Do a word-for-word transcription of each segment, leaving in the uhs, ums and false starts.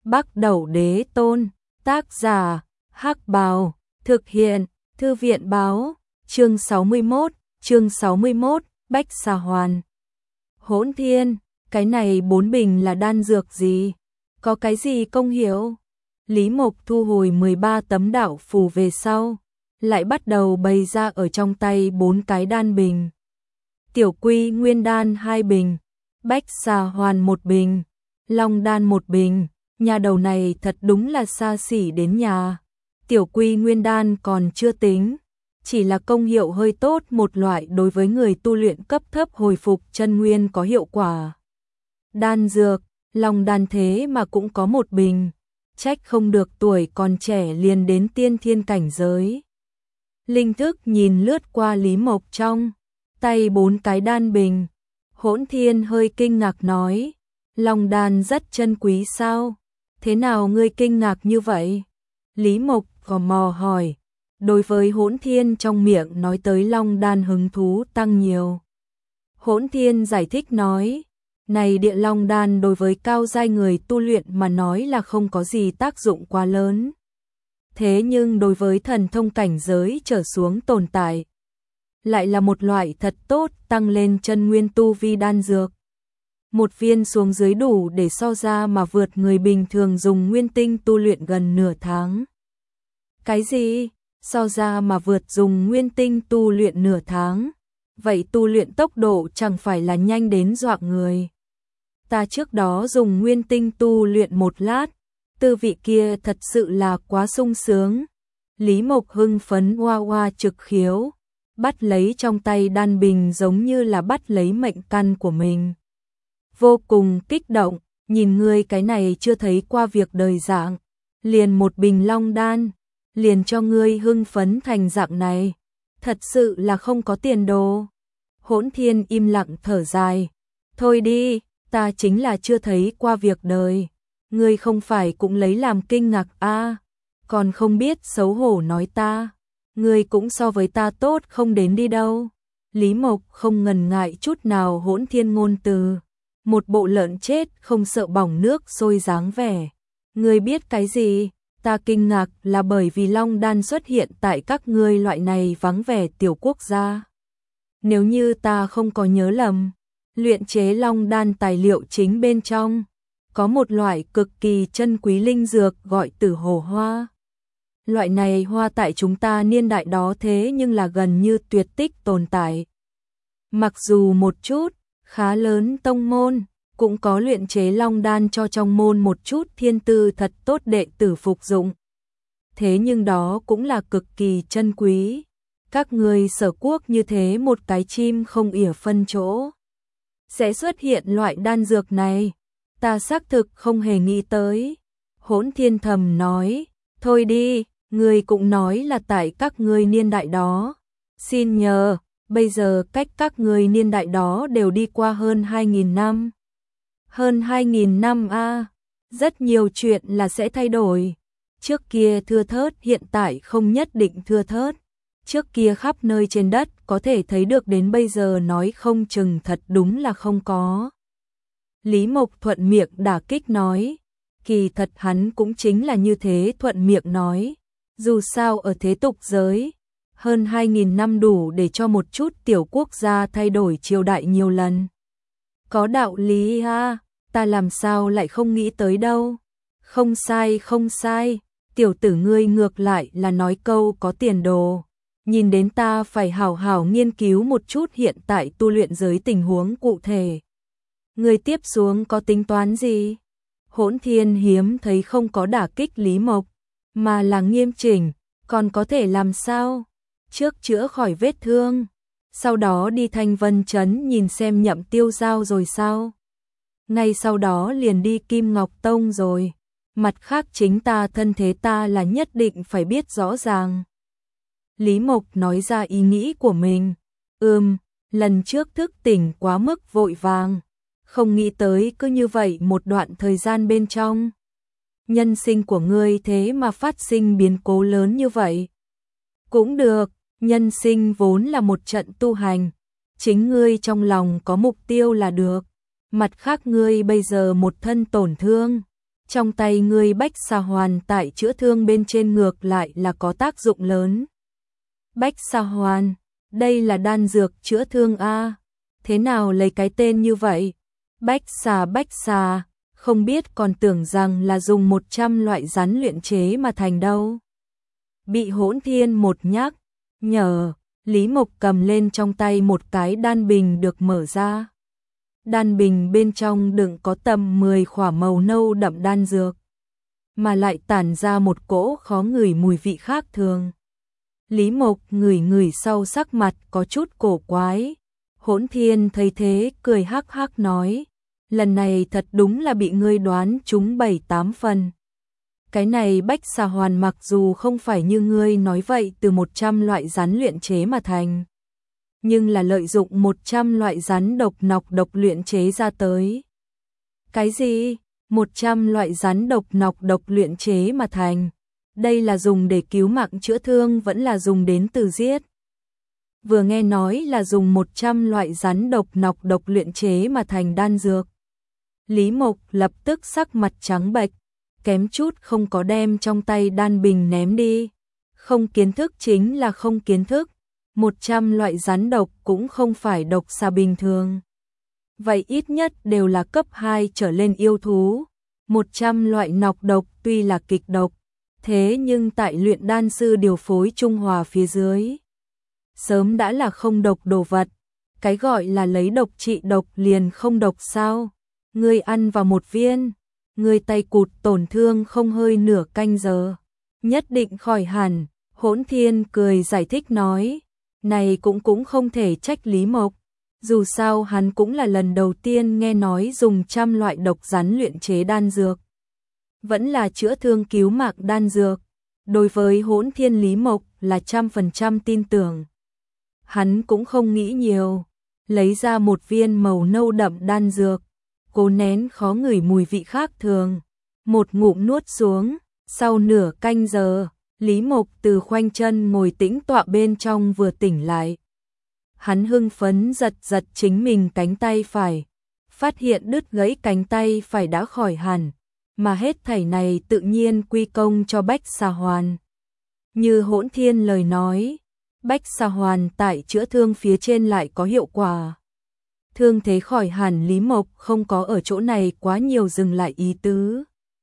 Bắc Đẩu Đế Tôn, tác giả, Hắc Bào, thực hiện, Thư viện Báo, chương sáu mươi mốt, chương sáu mươi mốt, Bách Xà Hoàn. Hỗn Thiên, cái này bốn bình là đan dược gì? Có cái gì công hiệu? Lý Mộc thu hồi mười ba tấm đạo phù về sau, lại bắt đầu bày ra ở trong tay bốn cái đan bình. Tiểu Quy Nguyên đan hai bình, Bách Xà Hoàn một bình, Long đan một bình. Nhà đầu này thật đúng là xa xỉ đến nhà. Tiểu Quy Nguyên đan còn chưa tính, chỉ là công hiệu hơi tốt, một loại đối với người tu luyện cấp thấp hồi phục chân nguyên có hiệu quả. Đan dược, Long đan thế mà cũng có một bình, trách không được tuổi còn trẻ liền đến tiên thiên cảnh giới. Linh thức nhìn lướt qua Lý Mộc trong tay bốn cái đan bình, Hỗn Thiên hơi kinh ngạc nói, Long đan rất chân quý sao? Thế nào ngươi kinh ngạc như vậy? Lý Mộc gò mò hỏi. Đối với Hỗn Thiên trong miệng nói tới Long đan hứng thú tăng nhiều. Hỗn Thiên giải thích nói, này địa Long đan đối với cao giai người tu luyện mà nói là không có gì tác dụng quá lớn. Thế nhưng đối với thần thông cảnh giới trở xuống tồn tại, lại là một loại thật tốt tăng lên chân nguyên tu vi đan dược. Một viên xuống dưới đủ để so ra mà vượt người bình thường dùng nguyên tinh tu luyện gần nửa tháng. Cái gì? So ra mà vượt dùng nguyên tinh tu luyện nửa tháng? Vậy tu luyện tốc độ chẳng phải là nhanh đến dọa người. Ta trước đó dùng nguyên tinh tu luyện một lát, tư vị kia thật sự là quá sung sướng. Lý Mộc hưng phấn hoa hoa trực khiếu, bắt lấy trong tay đan bình giống như là bắt lấy mệnh căn của mình. Vô cùng kích động, nhìn ngươi cái này chưa thấy qua việc đời dạng, liền một bình Long đan, liền cho ngươi hưng phấn thành dạng này, thật sự là không có tiền đồ. Hỗn Thiên im lặng thở dài, thôi đi, ta chính là chưa thấy qua việc đời, ngươi không phải cũng lấy làm kinh ngạc a, à, còn không biết xấu hổ nói ta, ngươi cũng so với ta tốt không đến đi đâu. Lý Mộc không ngần ngại chút nào Hỗn Thiên ngôn từ, một bộ lợn chết không sợ bỏng nước sôi dáng vẻ. Ngươi biết cái gì? Ta kinh ngạc là bởi vì Long đan xuất hiện tại các ngươi loại này vắng vẻ tiểu quốc gia. Nếu như ta không có nhớ lầm, luyện chế Long đan tài liệu chính bên trong có một loại cực kỳ chân quý linh dược gọi Tử Hồ Hoa. Loại này hoa tại chúng ta niên đại đó thế nhưng là gần như tuyệt tích tồn tại. Mặc dù một chút khá lớn tông môn cũng có luyện chế Long đan cho trong môn một chút thiên tư thật tốt đệ tử phục dụng. Thế nhưng đó cũng là cực kỳ chân quý. Các người Sở Quốc như thế một cái chim không ỉa phân chỗ sẽ xuất hiện loại đan dược này, ta xác thực không hề nghĩ tới. Hỗn Thiên thầm nói, thôi đi, ngươi cũng nói là tại các ngươi niên đại đó. Xin nhờ, bây giờ cách các ngươi niên đại đó đều đi qua hơn hai nghìn năm. Hơn hai nghìn năm a, à, rất nhiều chuyện là sẽ thay đổi. Trước kia thưa thớt hiện tại không nhất định thưa thớt. Trước kia khắp nơi trên đất có thể thấy được đến bây giờ nói không chừng thật đúng là không có. Lý Mộc thuận miệng đả kích nói, kỳ thật hắn cũng chính là như thế thuận miệng nói. Dù sao ở thế tục giới, hơn hai nghìn năm đủ để cho một chút tiểu quốc gia thay đổi triều đại nhiều lần. Có đạo lý ha, ta làm sao lại không nghĩ tới đâu. Không sai không sai, tiểu tử ngươi ngược lại là nói câu có tiền đồ. Nhìn đến ta phải hảo hảo nghiên cứu một chút hiện tại tu luyện giới tình huống cụ thể. Ngươi tiếp xuống có tính toán gì? Hỗn Thiên hiếm thấy không có đả kích Lý Mộc, mà là nghiêm chỉnh, còn có thể làm sao? Trước chữa khỏi vết thương, sau đó đi Thanh Vân Trấn nhìn xem Nhậm Tiêu Giao rồi sao? Ngay sau đó liền đi Kim Ngọc Tông rồi. Mặt khác chính ta thân thế ta là nhất định phải biết rõ ràng. Lý Mộc nói ra ý nghĩ của mình. Ừm, lần trước thức tỉnh quá mức vội vàng, không nghĩ tới cứ như vậy một đoạn thời gian bên trong. Nhân sinh của ngươi thế mà phát sinh biến cố lớn như vậy. Cũng được, nhân sinh vốn là một trận tu hành, chính ngươi trong lòng có mục tiêu là được. Mặt khác ngươi bây giờ một thân tổn thương, trong tay ngươi Bách Xà Hoàn tại chữa thương bên trên ngược lại là có tác dụng lớn. Bách Xà Hoàn, đây là đan dược chữa thương a, thế nào lấy cái tên như vậy? Bách xà bách xà, không biết còn tưởng rằng là dùng một trăm loại rắn luyện chế mà thành đâu. Bị Hỗn Thiên một nhắc nhở, Lý Mộc cầm lên trong tay một cái đan bình được mở ra. Đan bình bên trong đựng có tầm mười khỏa màu nâu đậm đan dược, mà lại tản ra một cỗ khó ngửi mùi vị khác thường. Lý Mộc ngửi ngửi sau sắc mặt có chút cổ quái. Hỗn Thiên thấy thế cười hắc hắc nói, lần này thật đúng là bị ngươi đoán trúng bảy tám phần. Cái này Bách Xà Hoàn mặc dù không phải như ngươi nói vậy từ một trăm loại rắn luyện chế mà thành, nhưng là lợi dụng một trăm loại rắn độc nọc độc luyện chế ra tới. Cái gì? một trăm loại rắn độc nọc độc luyện chế mà thành? Đây là dùng để cứu mạng chữa thương vẫn là dùng đến từ giết? Vừa nghe nói là dùng một trăm loại rắn độc nọc độc luyện chế mà thành đan dược, Lý Mộc lập tức sắc mặt trắng bệch, kém chút không có đem trong tay đan bình ném đi. Không kiến thức chính là không kiến thức, một trăm loại rắn độc cũng không phải độc xà bình thường. Vậy ít nhất đều là cấp hai trở lên yêu thú. một trăm loại nọc độc tuy là kịch độc, thế nhưng tại luyện đan sư điều phối trung hòa phía dưới, sớm đã là không độc đồ vật. Cái gọi là lấy độc trị độc liền không độc sao? Ngươi ăn vào một viên, ngươi tay cụt tổn thương không hơi nửa canh giờ, nhất định khỏi hẳn. Hỗn Thiên cười giải thích nói, này cũng cũng không thể trách Lý Mộc, dù sao hắn cũng là lần đầu tiên nghe nói dùng trăm loại độc rắn luyện chế đan dược, vẫn là chữa thương cứu mạng đan dược. Đối với Hỗn Thiên, Lý Mộc là trăm phần trăm tin tưởng. Hắn cũng không nghĩ nhiều, lấy ra một viên màu nâu đậm đan dược, cố nén khó ngửi mùi vị khác thường, một ngụm nuốt xuống. Sau nửa canh giờ, Lý Mộc từ khoanh chân ngồi tĩnh tọa bên trong vừa tỉnh lại. Hắn hưng phấn giật giật chính mình cánh tay phải, phát hiện đứt gãy cánh tay phải đã khỏi hẳn, mà hết thảy này tự nhiên quy công cho Bách Xà Hoàn. Như Hỗn Thiên lời nói, Bách Xà Hoàn tại chữa thương phía trên lại có hiệu quả. Thương thế khỏi hẳn, Lý Mộc không có ở chỗ này quá nhiều dừng lại ý tứ.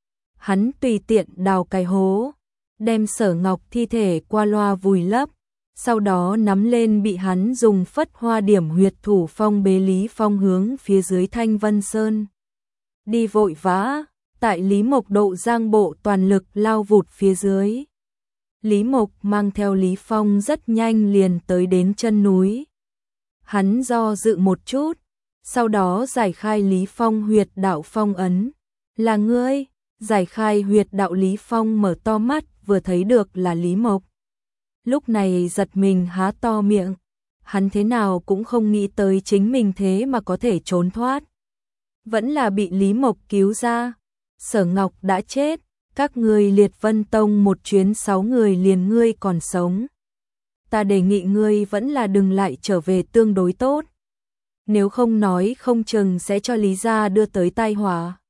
Hắn tùy tiện đào cái hố, đem Sở Ngọc thi thể qua loa vùi lấp, sau đó nắm lên bị hắn dùng phất hoa điểm huyệt thủ phong bế Lý Phong hướng phía dưới Thanh Vân Sơn. Đi vội vã, tại Lý Mộc độ giang bộ toàn lực lao vụt phía dưới. Lý Mộc mang theo Lý Phong rất nhanh liền tới đến chân núi. Hắn do dự một chút, sau đó giải khai Lý Phong huyệt đạo phong ấn. Là ngươi? Giải khai huyệt đạo, Lý Phong mở to mắt vừa thấy được là Lý Mộc. Lúc này giật mình há to miệng, hắn thế nào cũng không nghĩ tới chính mình thế mà có thể trốn thoát. Vẫn là bị Lý Mộc cứu ra. Sở Ngọc đã chết, các người Liệt Vân Tông một chuyến sáu người liền ngươi còn sống. Ta đề nghị ngươi vẫn là đừng lại trở về tương đối tốt. Nếu không nói không chừng sẽ cho Lý gia đưa tới tai họa.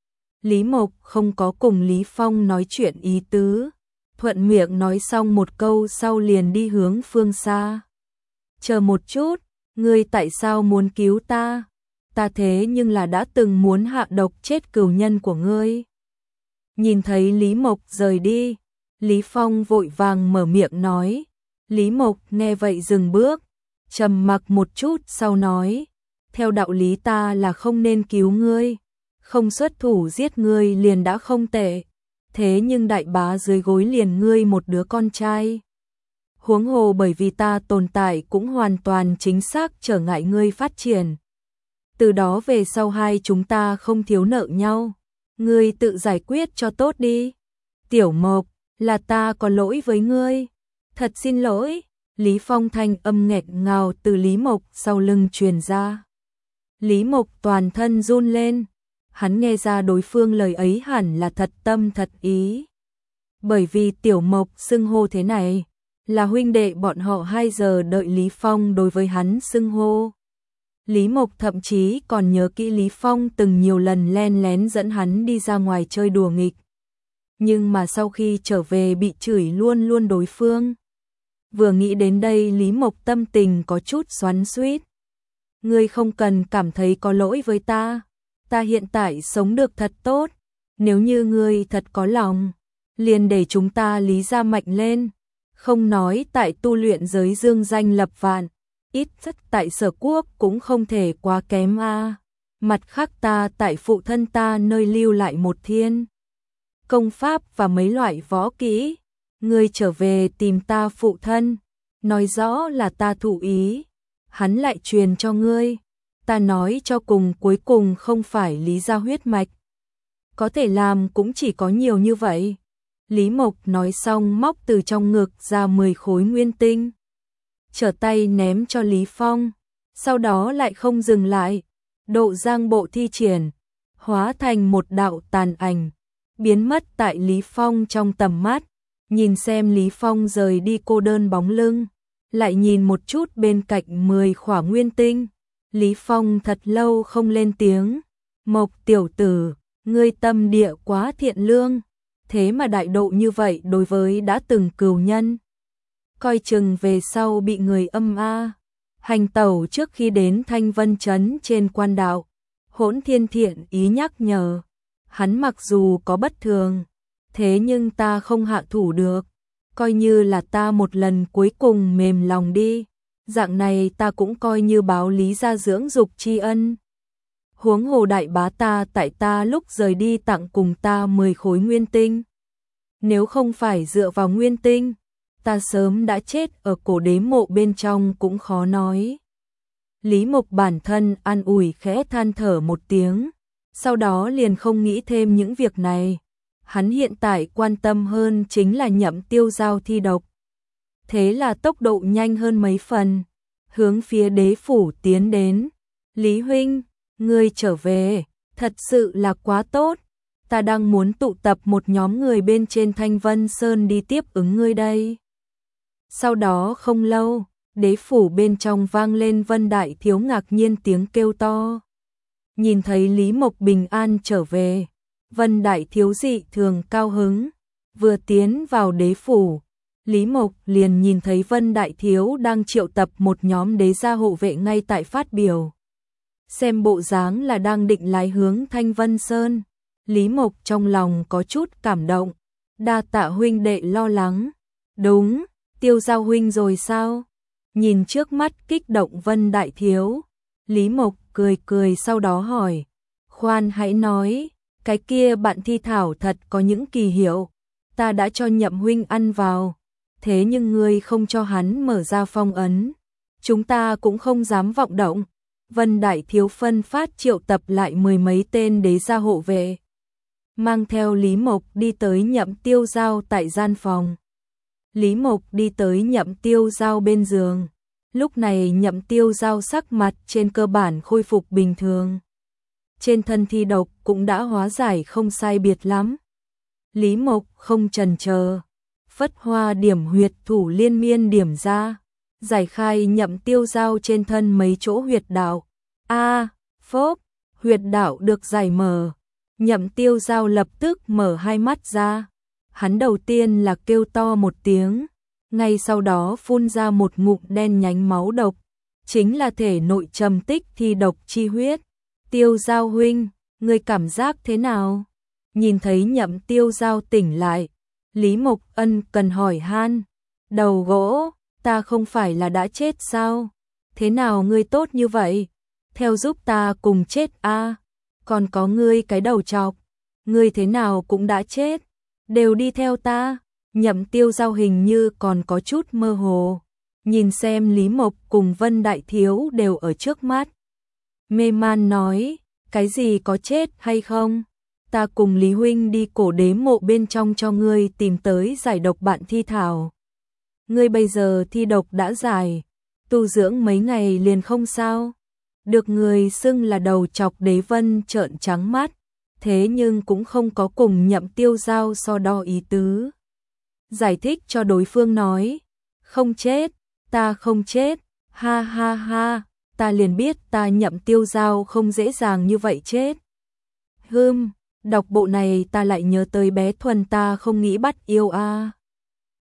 Lý Mộc không có cùng Lý Phong nói chuyện ý tứ, thuận miệng nói xong một câu sau liền đi hướng phương xa. Chờ một chút, ngươi tại sao muốn cứu ta? Ta thế nhưng là đã từng muốn hạ độc chết cừu nhân của ngươi. Nhìn thấy Lý Mộc rời đi, Lý Phong vội vàng mở miệng nói. Lý Mộc nghe vậy dừng bước, trầm mặc một chút sau nói, theo đạo lý ta là không nên cứu ngươi, không xuất thủ giết ngươi liền đã không tệ, thế nhưng đại bá dưới gối liền ngươi một đứa con trai. Huống hồ bởi vì ta tồn tại cũng hoàn toàn chính xác trở ngại ngươi phát triển. Từ đó về sau hai chúng ta không thiếu nợ nhau, ngươi tự giải quyết cho tốt đi. Tiểu Mộc, là ta có lỗi với ngươi. Thật xin lỗi. Lý Phong thanh âm nghẹt ngào từ Lý Mộc sau lưng truyền ra. Lý Mộc toàn thân run lên, hắn nghe ra đối phương lời ấy hẳn là thật tâm thật ý. Bởi vì Tiểu Mộc xưng hô thế này, là huynh đệ bọn họ hai giờ đợi Lý Phong đối với hắn xưng hô. Lý Mộc thậm chí còn nhớ kỹ Lý Phong từng nhiều lần len lén dẫn hắn đi ra ngoài chơi đùa nghịch. Nhưng mà sau khi trở về bị chửi luôn luôn đối phương. Vừa nghĩ đến đây Lý Mộc tâm tình có chút xoắn xuýt. Ngươi không cần cảm thấy có lỗi với ta. Ta hiện tại sống được thật tốt. Nếu như ngươi thật có lòng, liền để chúng ta Lý gia mạnh lên. Không nói tại tu luyện giới dương danh lập vạn, ít nhất tại Sở Quốc cũng không thể quá kém a. Mặt khác ta tại phụ thân ta nơi lưu lại một thiên công pháp và mấy loại võ kỹ. Ngươi trở về tìm ta phụ thân, nói rõ là ta thụ ý, hắn lại truyền cho ngươi. Ta nói cho cùng cuối cùng không phải Lý gia huyết mạch. Có thể làm cũng chỉ có nhiều như vậy. Lý Mộc nói xong móc từ trong ngực ra mười khối nguyên tinh. Trở tay ném cho Lý Phong. Sau đó lại không dừng lại. Độ giang bộ thi triển. Hóa thành một đạo tàn ảnh. Biến mất tại Lý Phong trong tầm mắt. Nhìn xem Lý Phong rời đi cô đơn bóng lưng. Lại nhìn một chút bên cạnh mười khỏa nguyên tinh. Lý Phong thật lâu không lên tiếng. Mộc tiểu tử, ngươi tâm địa quá thiện lương. Thế mà đại độ như vậy đối với đã từng cừu nhân. Coi chừng về sau bị người âm a. Hành tẩu trước khi đến Thanh Vân Trấn trên quan đạo. Hỗn Thiên thiện ý nhắc nhở. Hắn mặc dù có bất thường, thế nhưng ta không hạ thủ được. Coi như là ta một lần cuối cùng mềm lòng đi. Dạng này ta cũng coi như báo Lý gia dưỡng dục tri ân. Huống hồ đại bá ta tại ta lúc rời đi tặng cùng ta mười khối nguyên tinh. Nếu không phải dựa vào nguyên tinh, ta sớm đã chết ở cổ đế mộ bên trong cũng khó nói. Lý Mộc bản thân an ủi khẽ than thở một tiếng, sau đó liền không nghĩ thêm những việc này. Hắn hiện tại quan tâm hơn chính là Nhậm Tiêu Giao thi độc. Thế là tốc độ nhanh hơn mấy phần, hướng phía đế phủ tiến đến. Lý huynh, ngươi trở về, thật sự là quá tốt. Ta đang muốn tụ tập một nhóm người bên trên Thanh Vân Sơn đi tiếp ứng ngươi đây. Sau đó không lâu, đế phủ bên trong vang lên Vân Đại Thiếu ngạc nhiên tiếng kêu to. Nhìn thấy Lý Mộc bình an trở về, Vân Đại Thiếu dị thường cao hứng. Vừa tiến vào đế phủ, Lý Mộc liền nhìn thấy Vân Đại Thiếu đang triệu tập một nhóm đế gia hộ vệ ngay tại phát biểu. Xem bộ dáng là đang định lái hướng Thanh Vân Sơn. Lý Mộc trong lòng có chút cảm động. Đa tạ huynh đệ lo lắng. Đúng, Tiêu Giao huynh rồi sao? Nhìn trước mắt kích động Vân Đại Thiếu, Lý Mộc cười cười sau đó hỏi. Khoan hãy nói, cái kia bạn thi thảo thật có những kỳ hiệu. Ta đã cho Nhậm huynh ăn vào. Thế nhưng ngươi không cho hắn mở ra phong ấn. Chúng ta cũng không dám vọng động. Vân Đại Thiếu phân phát triệu tập lại mười mấy tên đế gia hộ vệ. Mang theo Lý Mộc đi tới Nhậm Tiêu Giao tại gian phòng. Lý Mộc đi tới Nhậm Tiêu Giao bên giường. Lúc này Nhậm Tiêu Giao sắc mặt trên cơ bản khôi phục bình thường. Trên thân thi độc cũng đã hóa giải không sai biệt lắm. Lý Mộc không chần chờ, phất hoa điểm huyệt thủ liên miên điểm ra, giải khai Nhậm Tiêu Giao trên thân mấy chỗ huyệt đạo. A, phốp, huyệt đạo được giải mở. Nhậm Tiêu Giao lập tức mở hai mắt ra. Hắn đầu tiên là kêu to một tiếng, ngay sau đó phun ra một ngụm đen nhánh máu độc, chính là thể nội trầm tích thi độc chi huyết. Tiêu Giao huynh, ngươi cảm giác thế nào? Nhìn thấy Nhậm Tiêu Giao tỉnh lại, Lý Mộc ân cần hỏi han. Đầu gỗ, ta không phải là đã chết sao? Thế nào ngươi tốt như vậy? Theo giúp ta cùng chết a. Còn có ngươi cái đầu trọc, ngươi thế nào cũng đã chết, đều đi theo ta. Nhậm Tiêu Giao hình như còn có chút mơ hồ, nhìn xem Lý Mộc cùng Vân Đại Thiếu đều ở trước mắt. Mê man nói, cái gì có chết hay không? Ta cùng Lý huynh đi cổ đế mộ bên trong cho ngươi tìm tới giải độc bạn thi thảo. Ngươi bây giờ thi độc đã giải, tu dưỡng mấy ngày liền không sao. Được người xưng là đầu chọc đế Vân trợn trắng mắt, thế nhưng cũng không có cùng Nhậm Tiêu Giao so đo ý tứ. Giải thích cho đối phương nói, không chết, ta không chết, ha ha ha, ta liền biết ta Nhậm Tiêu Giao không dễ dàng như vậy chết. Hừm, đọc bộ này ta lại nhớ tới bé Thuần ta không nghĩ bắt yêu a.